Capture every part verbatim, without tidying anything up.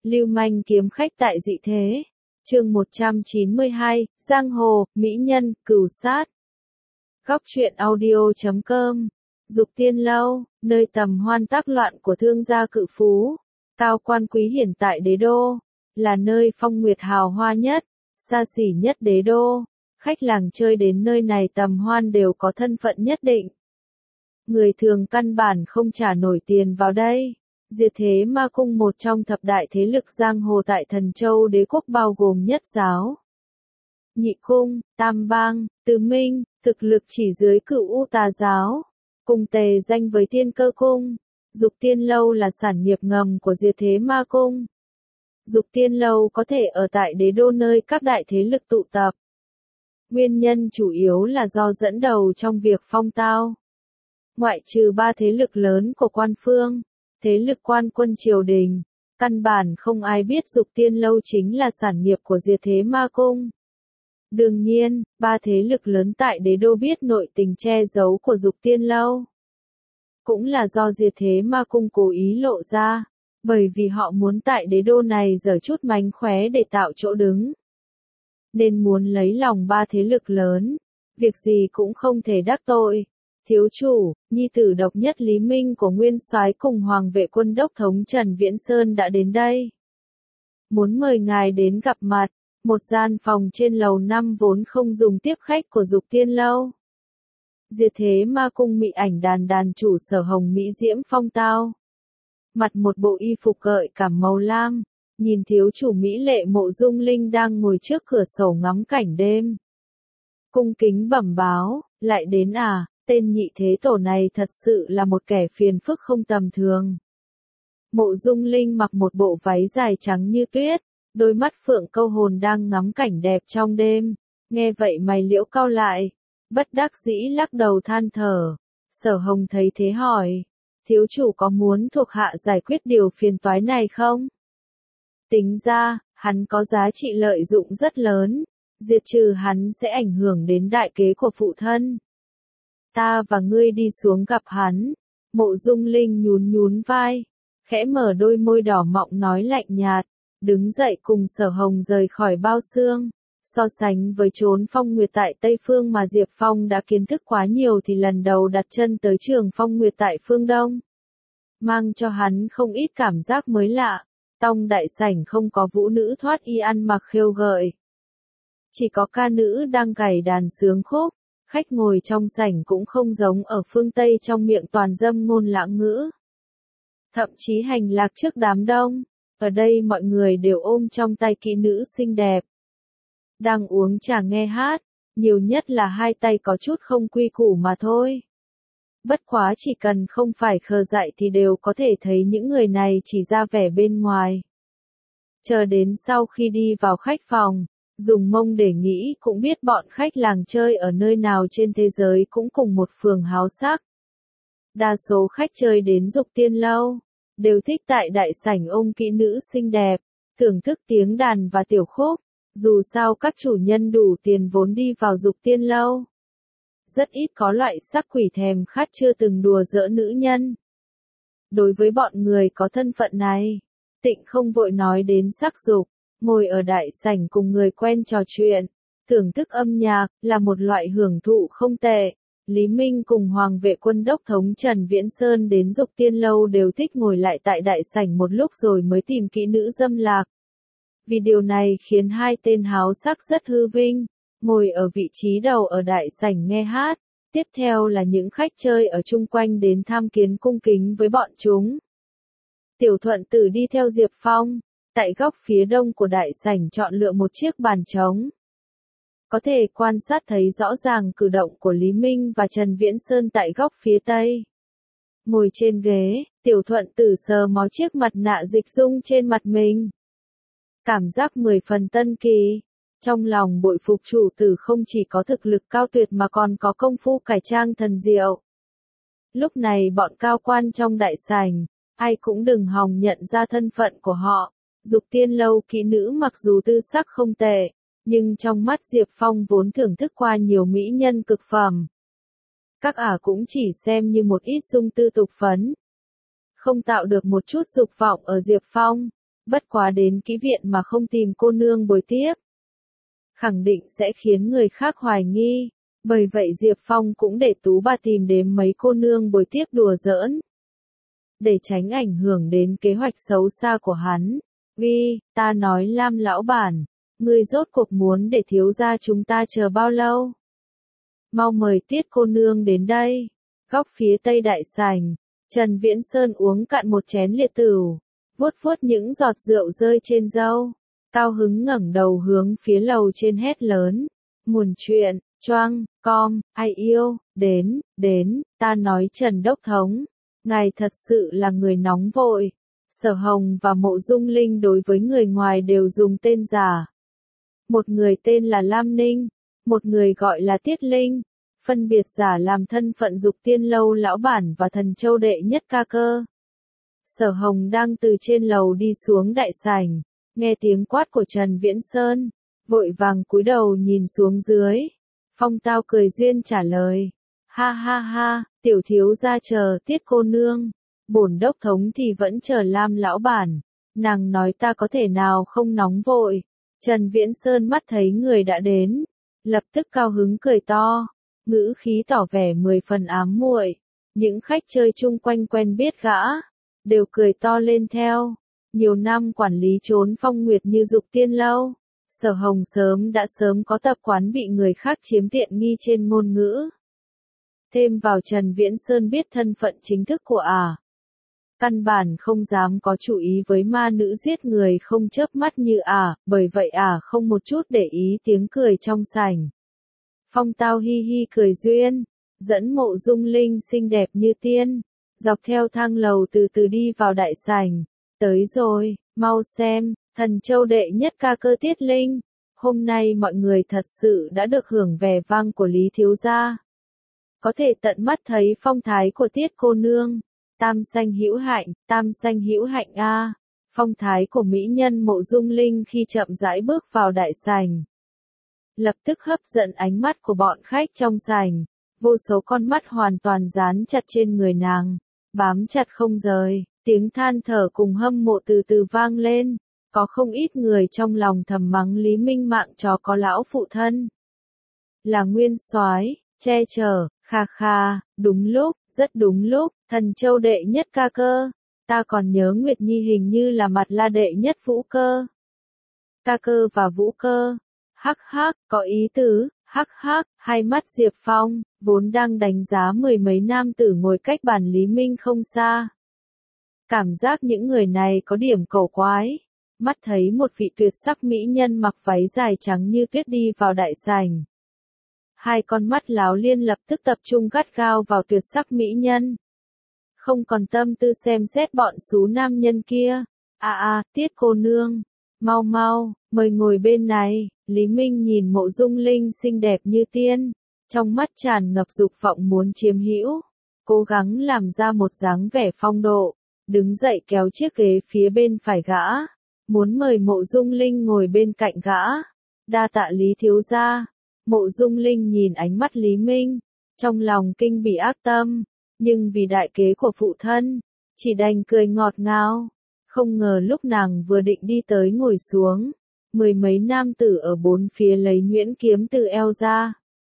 Lưu manh kiếm khách tại dị thế. Chương một trăm chín mươi hai, Giang hồ, mỹ nhân, cừu sát. Góc truyện audio chấm com. Dục Tiên Lâu, nơi tầm hoan tác loạn của thương gia cự phú, cao quan quý hiển tại đế đô, là nơi phong nguyệt hào hoa nhất, xa xỉ nhất đế đô. Khách làng chơi đến nơi này tầm hoan đều có thân phận nhất định. Người thường căn bản không trả nổi tiền vào đây. Diệt Thế Ma Cung, một trong thập đại thế lực giang hồ tại Thần Châu đế quốc, bao gồm Nhất Giáo, Nhị Cung, Tam Bang, Tứ Minh, thực lực chỉ dưới Cửu U Tà Giáo, cùng tề danh với Tiên Cơ Cung. Dục Tiên Lâu là sản nghiệp ngầm của Diệt Thế Ma Cung. Dục Tiên Lâu có thể ở tại đế đô nơi các đại thế lực tụ tập. Nguyên nhân chủ yếu là do dẫn đầu trong việc phong tao. Ngoại trừ ba thế lực lớn của quan phương, thế lực quan quân triều đình, căn bản không ai biết Dục Tiên Lâu chính là sản nghiệp của Diệt Thế Ma Cung. Đương nhiên, ba thế lực lớn tại đế đô biết nội tình che giấu của Dục Tiên Lâu. Cũng là do Diệt Thế Ma Cung cố ý lộ ra, bởi vì họ muốn tại đế đô này giở chút mánh khóe để tạo chỗ đứng. Nên muốn lấy lòng ba thế lực lớn, việc gì cũng không thể đắc tội. Thiếu chủ, nhi tử độc nhất Lý Minh của Nguyên Soái cùng Hoàng vệ quân đốc thống Trần Viễn Sơn đã đến đây. Muốn mời ngài đến gặp mặt. Một gian phòng trên lầu năm vốn không dùng tiếp khách của Dục Tiên Lâu. Diệt Thế Ma Cung mị ảnh đàn đàn chủ Sở Hồng mỹ diễm phong tao. Mặt một bộ y phục gợi cảm màu lam, nhìn thiếu chủ mỹ lệ Mộ Dung Linh đang ngồi trước cửa sổ ngắm cảnh đêm. Cung kính bẩm báo, lại đến à, tên nhị thế tổ này thật sự là một kẻ phiền phức không tầm thường. Mộ Dung Linh mặc một bộ váy dài trắng như tuyết, đôi mắt phượng câu hồn đang ngắm cảnh đẹp trong đêm, nghe vậy mày liễu cau lại, bất đắc dĩ lắc đầu than thở. Sở Hồng thấy thế hỏi, thiếu chủ có muốn thuộc hạ giải quyết điều phiền toái này không? Tính ra, hắn có giá trị lợi dụng rất lớn, diệt trừ hắn sẽ ảnh hưởng đến đại kế của phụ thân. Ta và ngươi đi xuống gặp hắn. Mộ Dung Linh nhún nhún vai, khẽ mở đôi môi đỏ mọng nói lạnh nhạt, đứng dậy cùng Sở Hồng rời khỏi bao xương. So sánh với chốn phong nguyệt tại Tây Phương mà Diệp Phong đã kiến thức quá nhiều thì lần đầu đặt chân tới trường phong nguyệt tại phương Đông, mang cho hắn không ít cảm giác mới lạ. Trong đại sảnh không có vũ nữ thoát y ăn mặc khêu gợi, chỉ có ca nữ đang gảy đàn sướng khúc. Khách ngồi trong sảnh cũng không giống ở phương Tây trong miệng toàn dâm ngôn lãng ngữ, thậm chí hành lạc trước đám đông. Ở đây mọi người đều ôm trong tay kỹ nữ xinh đẹp, đang uống trà nghe hát, nhiều nhất là hai tay có chút không quy củ mà thôi. Bất quá chỉ cần không phải khờ dại thì đều có thể thấy những người này chỉ ra vẻ bên ngoài. Chờ đến sau khi đi vào khách phòng, dùng mông để nghĩ cũng biết bọn khách làng chơi ở nơi nào trên thế giới cũng cùng một phường háo sắc. Đa số khách chơi đến Dục Tiên Lâu đều thích tại đại sảnh ôm kỹ nữ xinh đẹp, thưởng thức tiếng đàn và tiểu khúc. Dù sao các chủ nhân đủ tiền vốn đi vào Dục Tiên Lâu. Rất ít có loại sắc quỷ thèm khát chưa từng đùa giỡn nữ nhân. Đối với bọn người có thân phận này, Tịnh không vội nói đến sắc dục, ngồi ở đại sảnh cùng người quen trò chuyện, thưởng thức âm nhạc là một loại hưởng thụ không tệ. Lý Minh cùng Hoàng vệ quân đốc thống Trần Viễn Sơn đến Dục Tiên Lâu đều thích ngồi lại tại đại sảnh một lúc rồi mới tìm kỹ nữ dâm lạc. Vì điều này khiến hai tên háo sắc rất hư vinh, ngồi ở vị trí đầu ở đại sảnh nghe hát. Tiếp theo là những khách chơi ở chung quanh đến tham kiến cung kính với bọn chúng. Tiểu Thuận Tử đi theo Diệp Phong, tại góc phía đông của đại sảnh chọn lựa một chiếc bàn trống. Có thể quan sát thấy rõ ràng cử động của Lý Minh và Trần Viễn Sơn tại góc phía tây. Ngồi trên ghế, Tiểu Thuận Tử sờ mó chiếc mặt nạ dịch dung trên mặt mình. Cảm giác mười phần tân kỳ. Trong lòng bội phục chủ tử không chỉ có thực lực cao tuyệt mà còn có công phu cải trang thần diệu. Lúc này bọn cao quan trong đại sảnh, ai cũng đừng hòng nhận ra thân phận của họ. Dục Tiên Lâu kỹ nữ mặc dù tư sắc không tệ, nhưng trong mắt Diệp Phong vốn thưởng thức qua nhiều mỹ nhân cực phẩm. Các ả cũng chỉ xem như một ít dung tư tục phấn, không tạo được một chút dục vọng ở Diệp Phong. Bất quá đến kỹ viện mà không tìm cô nương bồi tiếp, khẳng định sẽ khiến người khác hoài nghi. Bởi vậy Diệp Phong cũng để Tú Bà tìm đến mấy cô nương bồi tiếp đùa giỡn. Để tránh ảnh hưởng đến kế hoạch xấu xa của hắn. Uy, ta nói Lam lão bản, ngươi rốt cuộc muốn để thiếu gia chúng ta chờ bao lâu? Mau mời Tiết cô nương đến đây. Góc phía tây đại sảnh, Trần Viễn Sơn uống cạn một chén liệt tửu, vuốt vuốt những giọt rượu rơi trên râu, cao hứng ngẩng đầu hướng phía lầu trên hét lớn. Muồn chuyện, choang, com, ai yêu, đến, đến, ta nói Trần Đốc Thống, ngài thật sự là người nóng vội. Sở Hồng và Mộ Dung Linh đối với người ngoài đều dùng tên giả. Một người tên là Lam Ninh, một người gọi là Tiết Linh, phân biệt giả làm thân phận Dục Tiên Lâu lão bản và Thần Châu đệ nhất ca cơ. Sở Hồng đang từ trên lầu đi xuống đại sảnh, nghe tiếng quát của Trần Viễn Sơn, vội vàng cúi đầu nhìn xuống dưới. Phong Tao cười duyên trả lời, ha ha ha, tiểu thiếu gia chờ Tiết cô nương, bổn đốc thống thì vẫn chờ Lam lão bản, nàng nói ta có thể nào không nóng vội. Trần Viễn Sơn mắt thấy người đã đến, lập tức cao hứng cười to, ngữ khí tỏ vẻ mười phần ám muội. Những khách chơi chung quanh quen biết gã, đều cười to lên theo. Nhiều năm quản lý trốn phong nguyệt như Dục Tiên Lâu, Sở Hồng sớm đã sớm có tập quán bị người khác chiếm tiện nghi trên ngôn ngữ. Thêm vào Trần Viễn Sơn biết thân phận chính thức của ả, à, căn bản không dám có chủ ý với ma nữ giết người không chớp mắt như ả, à, bởi vậy ả à không một chút để ý tiếng cười trong sảnh. Phong Tao hi hi cười duyên, dẫn Mộ Dung Linh xinh đẹp như tiên, dọc theo thang lầu từ từ đi vào đại sảnh. Tới rồi, mau xem, Thần Châu đệ nhất ca cơ Tiết Linh. Hôm nay mọi người thật sự đã được hưởng vẻ vang của Lý thiếu gia. Có thể tận mắt thấy phong thái của Tiết cô nương. Tam sanh hữu hạnh, tam sanh hữu hạnh a. Phong thái của mỹ nhân Mộ Dung Linh khi chậm rãi bước vào đại sảnh, lập tức hấp dẫn ánh mắt của bọn khách trong sảnh. Vô số con mắt hoàn toàn dán chặt trên người nàng, bám chặt không rời. Tiếng than thở cùng hâm mộ từ từ vang lên, có không ít người trong lòng thầm mắng Lý Minh Mạng chó có lão phụ thân. Là nguyên soái, che chở, kha kha, đúng lúc, rất đúng lúc, Thần Châu đệ nhất ca cơ. Ta còn nhớ Nguyệt Nhi hình như là mặt la đệ nhất vũ cơ. Ca cơ và vũ cơ. Hắc hắc, có ý tứ, hắc hắc, hai mắt Diệp Phong, vốn đang đánh giá mười mấy nam tử ngồi cách bàn Lý Minh không xa. Cảm giác những người này có điểm cổ quái. Mắt thấy một vị tuyệt sắc mỹ nhân mặc váy dài trắng như tuyết đi vào đại sảnh. Hai con mắt láo liên lập tức tập trung gắt gao vào tuyệt sắc mỹ nhân. Không còn tâm tư xem xét bọn xú nam nhân kia. À à, Tiết cô nương, mau mau, mời ngồi bên này. Lý Minh nhìn Mộ Dung Linh xinh đẹp như tiên, trong mắt tràn ngập dục vọng muốn chiếm hữu, cố gắng làm ra một dáng vẻ phong độ, đứng dậy kéo chiếc ghế phía bên phải gã, muốn mời Mộ Dung Linh ngồi bên cạnh gã. Đa tạ Lý thiếu gia. Mộ Dung Linh nhìn ánh mắt Lý Minh, trong lòng kinh bỉ ác tâm, nhưng vì đại kế của phụ thân, chỉ đành cười ngọt ngào. Không ngờ lúc nàng vừa định đi tới ngồi xuống, mười mấy nam tử ở bốn phía lấy nhuyễn kiếm từ eo ra,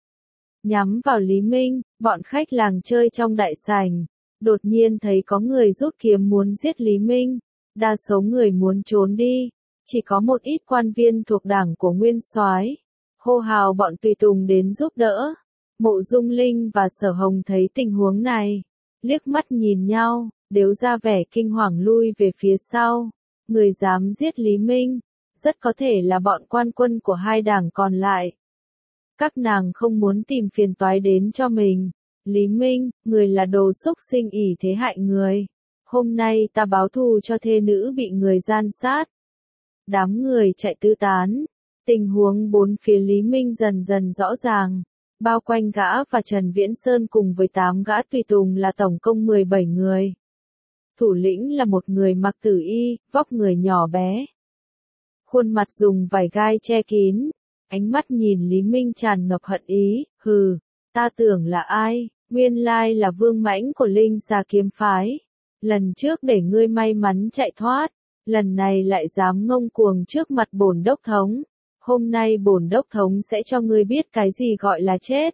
nhắm vào Lý Minh. Bọn khách làng chơi trong đại sảnh đột nhiên thấy có người rút kiếm muốn giết Lý Minh, đa số người muốn trốn đi, chỉ có một ít quan viên thuộc đảng của nguyên soái hô hào bọn tùy tùng đến giúp đỡ. Mộ Dung Linh và Sở Hồng thấy tình huống này, liếc mắt nhìn nhau, đều ra vẻ kinh hoàng lui về phía sau. Người dám giết Lý Minh, rất có thể là bọn quan quân của hai đảng còn lại. Các nàng không muốn tìm phiền toái đến cho mình. Lý Minh, người là đồ xúc sinh ỷ thế hại người. Hôm nay ta báo thù cho thê nữ bị người gian sát. Đám người chạy tứ tán. Tình huống bốn phía Lý Minh dần dần rõ ràng. Bao quanh gã và Trần Viễn Sơn cùng với tám gã tùy tùng là tổng cộng mười bảy người. Thủ lĩnh là một người mặc tử y, vóc người nhỏ bé. Khuôn mặt dùng vải gai che kín. Ánh mắt nhìn Lý Minh tràn ngập hận ý, hừ, ta tưởng là ai, nguyên lai là Vương Mãnh của Linh Xà kiếm phái. Lần trước để ngươi may mắn chạy thoát, lần này lại dám ngông cuồng trước mặt bổn đốc thống. Hôm nay bổn đốc thống sẽ cho ngươi biết cái gì gọi là chết.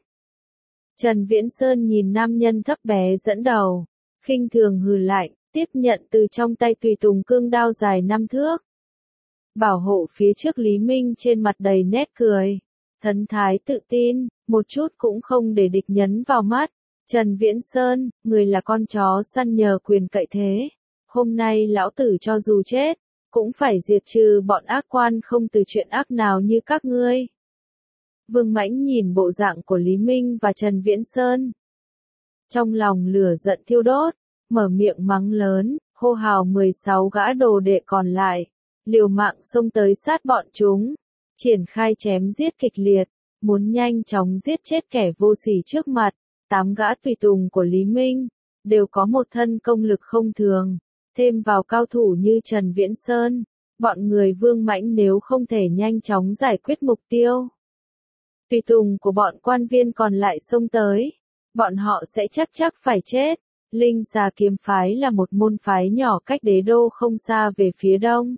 Trần Viễn Sơn nhìn nam nhân thấp bé dẫn đầu, khinh thường hừ lạnh, tiếp nhận từ trong tay tùy tùng cương đao dài năm thước. Bảo hộ phía trước Lý Minh trên mặt đầy nét cười, thần thái tự tin, một chút cũng không để địch nhân vào mắt. Trần Viễn Sơn, người là con chó săn nhờ quyền cậy thế. Hôm nay lão tử cho dù chết, cũng phải diệt trừ bọn ác quan không từ chuyện ác nào như các ngươi. Vương Mãnh nhìn bộ dạng của Lý Minh và Trần Viễn Sơn. Trong lòng lửa giận thiêu đốt, mở miệng mắng lớn, hô hào mười sáu gã đồ đệ còn lại, liều mạng xông tới sát bọn chúng, triển khai chém giết kịch liệt, muốn nhanh chóng giết chết kẻ vô sỉ trước mặt. Tám gã tùy tùng của Lý Minh, đều có một thân công lực không thường, thêm vào cao thủ như Trần Viễn Sơn, bọn người Vương Mãnh nếu không thể nhanh chóng giải quyết mục tiêu. Tùy tùng của bọn quan viên còn lại xông tới, bọn họ sẽ chắc chắc phải chết. Linh Xà Kiếm Phái là một môn phái nhỏ cách đế đô không xa về phía đông.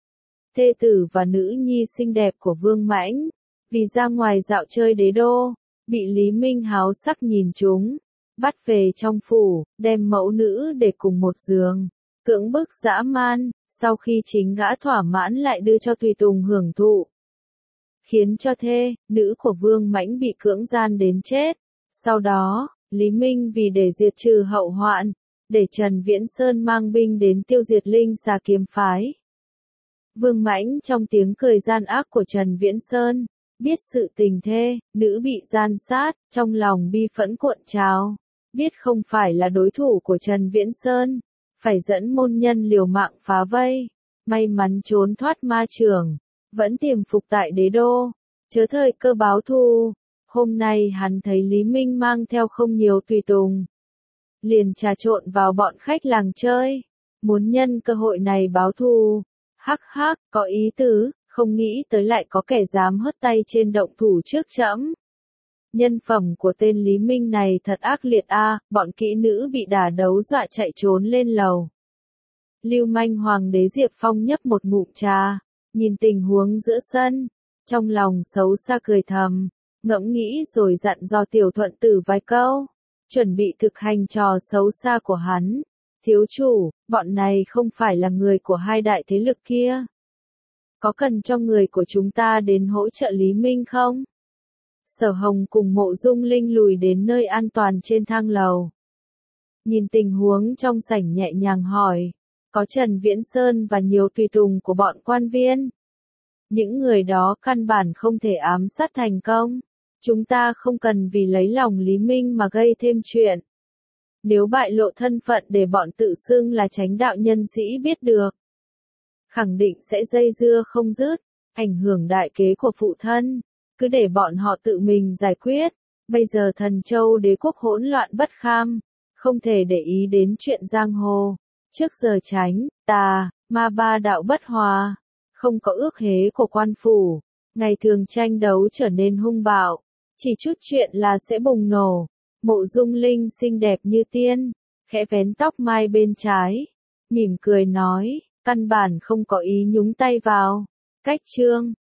Thê tử và nữ nhi xinh đẹp của Vương Mãnh, vì ra ngoài dạo chơi đế đô, bị Lý Minh háo sắc nhìn chúng, bắt về trong phủ, đem mẫu nữ để cùng một giường, cưỡng bức dã man, sau khi chính gã thỏa mãn lại đưa cho tùy tùng hưởng thụ. Khiến cho thê, nữ của Vương Mãnh bị cưỡng gian đến chết. Sau đó, Lý Minh vì để diệt trừ hậu hoạn, để Trần Viễn Sơn mang binh đến tiêu diệt Linh Xà Kiếm Phái. Vương Mãnh trong tiếng cười gian ác của Trần Viễn Sơn, biết sự tình thê, nữ bị gian sát, trong lòng bi phẫn cuộn trào, biết không phải là đối thủ của Trần Viễn Sơn, phải dẫn môn nhân liều mạng phá vây, may mắn trốn thoát ma chưởng, vẫn tiềm phục tại đế đô, chớ thời cơ báo thù. Hôm nay hắn thấy Lý Minh mang theo không nhiều tùy tùng, liền trà trộn vào bọn khách làng chơi, muốn nhân cơ hội này báo thù. Hắc hắc, có ý tứ, không nghĩ tới lại có kẻ dám hất tay trên động thủ trước trẫm. Nhân phẩm của tên Lý Minh này thật ác liệt a, bọn kỹ nữ bị đả đấu dọa chạy trốn lên lầu. Lưu manh hoàng đế Diệp Phong nhấp một ngụm trà, nhìn tình huống giữa sân, trong lòng xấu xa cười thầm, ngẫm nghĩ rồi dặn dò Tiểu Thuận Tử vài câu, chuẩn bị thực hành trò xấu xa của hắn. Thiếu chủ, bọn này không phải là người của hai đại thế lực kia. Có cần cho người của chúng ta đến hỗ trợ Lý Minh không? Sở Hồng cùng Mộ Dung Linh lùi đến nơi an toàn trên thang lầu. Nhìn tình huống trong sảnh nhẹ nhàng hỏi, có Trần Viễn Sơn và nhiều tùy tùng của bọn quan viên. Những người đó căn bản không thể ám sát thành công. Chúng ta không cần vì lấy lòng Lý Minh mà gây thêm chuyện. Nếu bại lộ thân phận để bọn tự xưng là chánh đạo nhân sĩ biết được, khẳng định sẽ dây dưa không dứt, ảnh hưởng đại kế của phụ thân, cứ để bọn họ tự mình giải quyết. Bây giờ Thần Châu đế quốc hỗn loạn bất kham, không thể để ý đến chuyện giang hồ. Trước giờ tránh, tà, ma ba đạo bất hòa, không có ước hế của quan phủ, ngày thường tranh đấu trở nên hung bạo, chỉ chút chuyện là sẽ bùng nổ. Mộ Dung Linh xinh đẹp như tiên, khẽ vén tóc mai bên trái, mỉm cười nói, căn bản không có ý nhúng tay vào. Cách chương